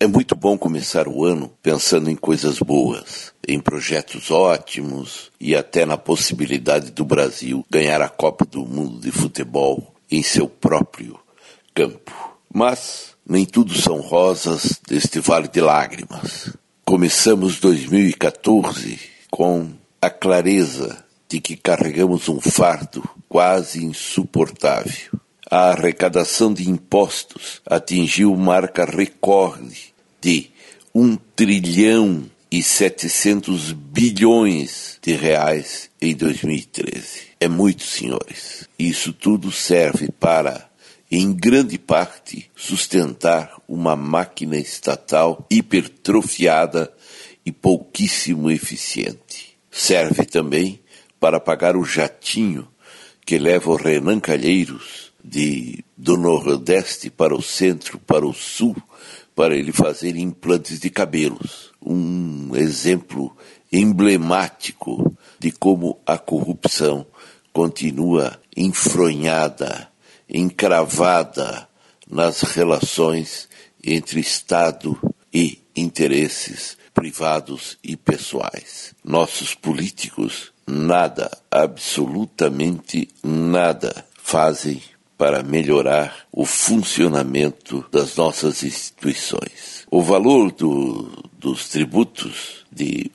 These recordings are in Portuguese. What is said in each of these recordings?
É muito bom começar o ano pensando em coisas boas, em projetos ótimos e até na possibilidade do Brasil ganhar a Copa do Mundo de futebol em seu próprio campo. Mas nem tudo são rosas deste vale de lágrimas. Começamos 2014 com a clareza de que carregamos um fardo quase insuportável. A arrecadação de impostos atingiu marca recorde de 1,7 trilhão de reais em 2013. É muito, senhores. Isso tudo serve para, em grande parte, sustentar uma máquina estatal hipertrofiada e pouquíssimo eficiente. Serve também para pagar o jatinho que leva o Renan Calheiros do Nordeste para o Centro, para o Sul, para ele fazer implantes de cabelos. Um exemplo emblemático de como a corrupção continua enfronhada, encravada nas relações entre Estado e interesses privados e pessoais. Nossos políticos nada, absolutamente nada, fazem para melhorar o funcionamento das nossas instituições. O valor dos tributos de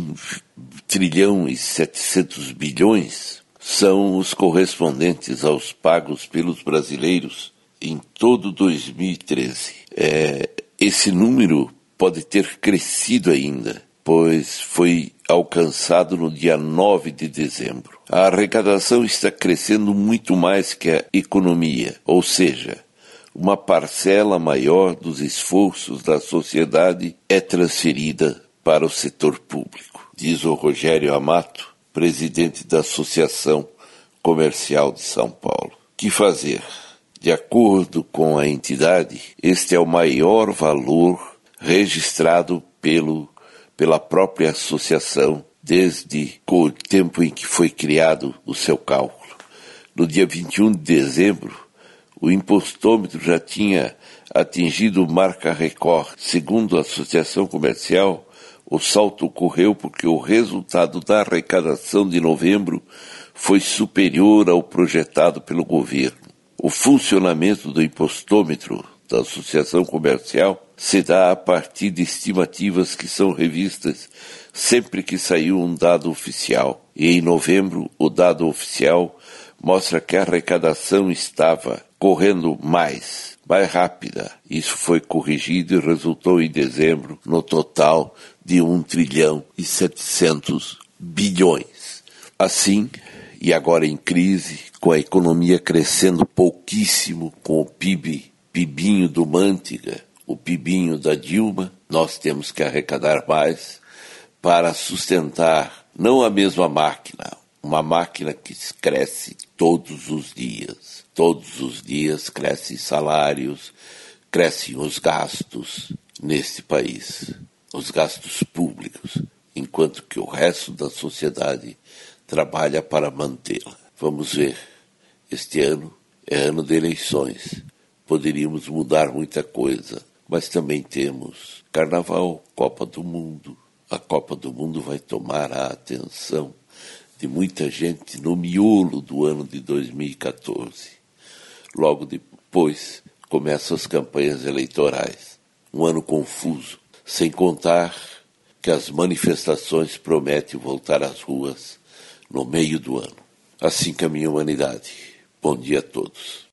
1,7 trilhão são os correspondentes aos pagos pelos brasileiros em todo 2013. Esse número pode ter crescido ainda, pois foi alcançado no dia 9 de dezembro. A arrecadação está crescendo muito mais que a economia, ou seja, uma parcela maior dos esforços da sociedade é transferida para o setor público, diz o Rogério Amato, presidente da Associação Comercial de São Paulo. Que fazer? De acordo com a entidade, este é o maior valor registrado pela própria associação desde o tempo em que foi criado o seu cálculo. No dia 21 de dezembro, o impostômetro já tinha atingido marca recorde. Segundo a Associação Comercial, o salto ocorreu porque o resultado da arrecadação de novembro foi superior ao projetado pelo governo. O funcionamento do impostômetro da Associação Comercial se dá a partir de estimativas que são revistas sempre que saiu um dado oficial. E em novembro, o dado oficial mostra que a arrecadação estava correndo mais rápida. Isso foi corrigido e resultou em dezembro no total de 1,7 trilhão. Assim, e agora em crise, com a economia crescendo pouquíssimo, com o PIBinho do Manteiga, o PIBinho da Dilma, nós temos que arrecadar mais para sustentar não a mesma máquina, uma máquina que cresce todos os dias. Todos os dias crescem salários, crescem os gastos neste país, os gastos públicos, enquanto que o resto da sociedade trabalha para mantê-la. Vamos ver, este ano é ano de eleições, poderíamos mudar muita coisa, mas também temos Carnaval, Copa do Mundo. A Copa do Mundo vai tomar a atenção de muita gente no miolo do ano de 2014. Logo depois começam as campanhas eleitorais. Um ano confuso, sem contar que as manifestações prometem voltar às ruas no meio do ano. Assim caminha a humanidade. Bom dia a todos.